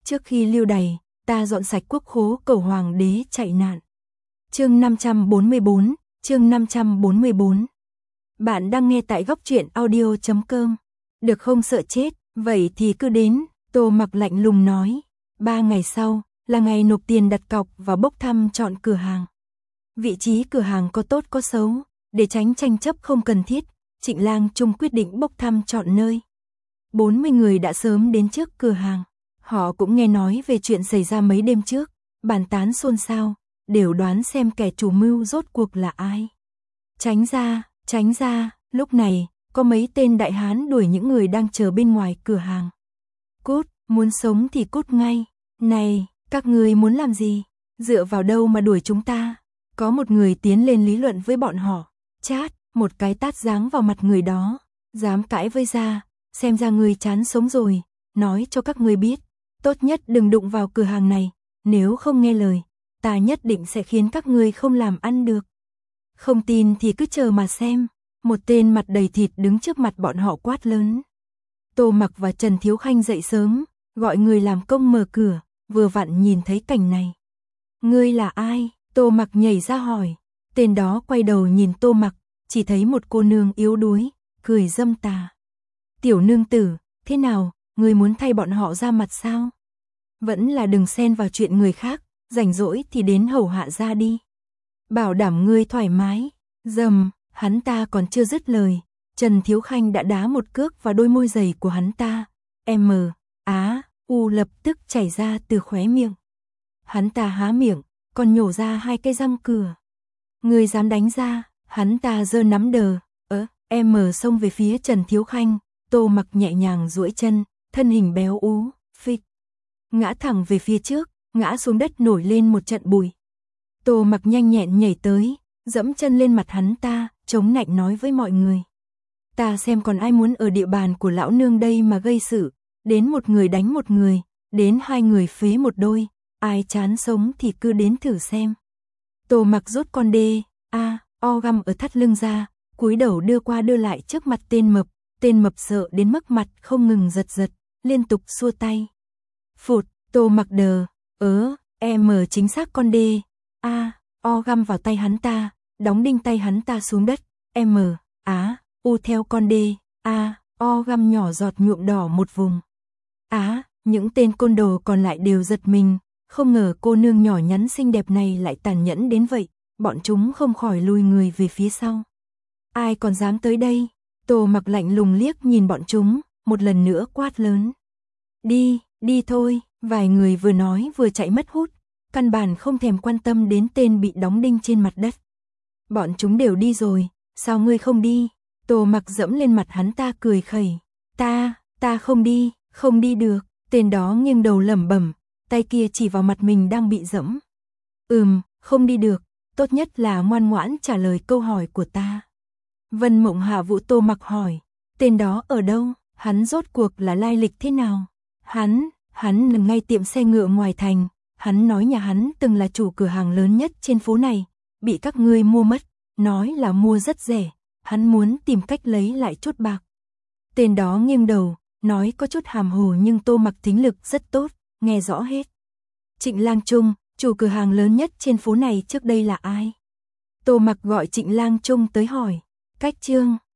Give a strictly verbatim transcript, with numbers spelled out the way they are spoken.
trước khi lưu đày, ta dọn sạch quốc khố cầu hoàng đế chạy nạn. Chương năm trăm bốn mươi bốn, chương năm trăm bốn mươi bốn. Bạn đang nghe tại góc truyện audio chấm com. Được không sợ chết, vậy thì cứ đến, Tô Mặc lạnh lùng nói. Ba ngày sau, là ngày nộp tiền đặt cọc và bốc thăm chọn cửa hàng. Vị trí cửa hàng có tốt có xấu, để tránh tranh chấp không cần thiết, Trịnh Lang Trung quyết định bốc thăm chọn nơi. bốn mươi người đã sớm đến trước cửa hàng. Họ cũng nghe nói về chuyện xảy ra mấy đêm trước, bàn tán xôn xao, đều đoán xem kẻ chủ mưu rốt cuộc là ai. Tránh ra, tránh ra, lúc này, có mấy tên đại hán đuổi những người đang chờ bên ngoài cửa hàng. Cút, muốn sống thì cút ngay. Này, các người muốn làm gì? Dựa vào đâu mà đuổi chúng ta? Có một người tiến lên lý luận với bọn họ. Chát, một cái tát giáng vào mặt người đó. Dám cãi với ra, xem ra người chán sống rồi. Nói cho các người biết, tốt nhất đừng đụng vào cửa hàng này. Nếu không nghe lời, ta nhất định sẽ khiến các người không làm ăn được. Không tin thì cứ chờ mà xem. Một tên mặt đầy thịt đứng trước mặt bọn họ quát lớn. Tô Mặc và Trần Thiếu Khanh dậy sớm, gọi người làm công mở cửa, vừa vặn nhìn thấy cảnh này. Ngươi là ai? Tô Mặc nhảy ra hỏi. Tên đó quay đầu nhìn Tô Mặc, chỉ thấy một cô nương yếu đuối, cười dâm tà. Tiểu nương tử, thế nào, ngươi muốn thay bọn họ ra mặt sao? Vẫn là đừng xen vào chuyện người khác, rảnh rỗi thì đến hầu hạ ra đi. Bảo đảm ngươi thoải mái. Dầm, hắn ta còn chưa dứt lời, Trần Thiếu Khanh đã đá một cước vào đôi môi dày của hắn ta. M, Á, U lập tức chảy ra từ khóe miệng. Hắn ta há miệng, còn nhổ ra hai cái răng cửa. Người dám đánh ra, hắn ta giơ nắm đờ, ớ, M xông về phía Trần Thiếu Khanh, Tô Mặc nhẹ nhàng duỗi chân, thân hình béo ú, phịch. Ngã thẳng về phía trước, ngã xuống đất nổi lên một trận bụi. Tô Mặc nhanh nhẹn nhảy tới, dẫm chân lên mặt hắn ta, chống nạnh nói với mọi người. Ta xem còn ai muốn ở địa bàn của lão nương đây mà gây sự, đến một người đánh một người, đến hai người phế một đôi, ai chán sống thì cứ đến thử xem. Tô Mặc rút con đê, a, o găm ở thắt lưng ra, cúi đầu đưa qua đưa lại trước mặt tên mập, tên mập sợ đến mức mặt không ngừng giật giật, liên tục xua tay. Phụt, Tô Mặc đờ, ớ, em chính xác con đê, a, o găm vào tay hắn ta, đóng đinh tay hắn ta xuống đất, M, Á, U theo con đê, A, O găm nhỏ giọt nhuộm đỏ một vùng. Á, những tên côn đồ còn lại đều giật mình, không ngờ cô nương nhỏ nhắn xinh đẹp này lại tàn nhẫn đến vậy, bọn chúng không khỏi lùi người về phía sau. Ai còn dám tới đây? Tô Mặc lạnh lùng liếc nhìn bọn chúng, một lần nữa quát lớn. Đi, đi thôi, vài người vừa nói vừa chạy mất hút, căn bản không thèm quan tâm đến tên bị đóng đinh trên mặt đất. Bọn chúng đều đi rồi, sao ngươi không đi? Tô Mặc dẫm lên mặt hắn ta cười khẩy. Ta, ta không đi, không đi được. Tên đó nghiêng đầu lẩm bẩm, tay kia chỉ vào mặt mình đang bị dẫm. Ừm, không đi được, tốt nhất là ngoan ngoãn trả lời câu hỏi của ta. Vân Mộng Hạ Vũ Tô Mặc hỏi, tên đó ở đâu, hắn rốt cuộc là lai lịch thế nào? Hắn, hắn nằm ngay tiệm xe ngựa ngoài thành, hắn nói nhà hắn từng là chủ cửa hàng lớn nhất trên phố này, bị các ngươi mua mất, nói là mua rất rẻ, hắn muốn tìm cách lấy lại chút bạc. Tên đó nghiêng đầu, nói có chút hàm hồ nhưng Tô Mặc thính lực rất tốt, nghe rõ hết. Trịnh Lang Trung, chủ cửa hàng lớn nhất trên phố này trước đây là ai? Tô Mặc gọi Trịnh Lang Trung tới hỏi. Cách Trương,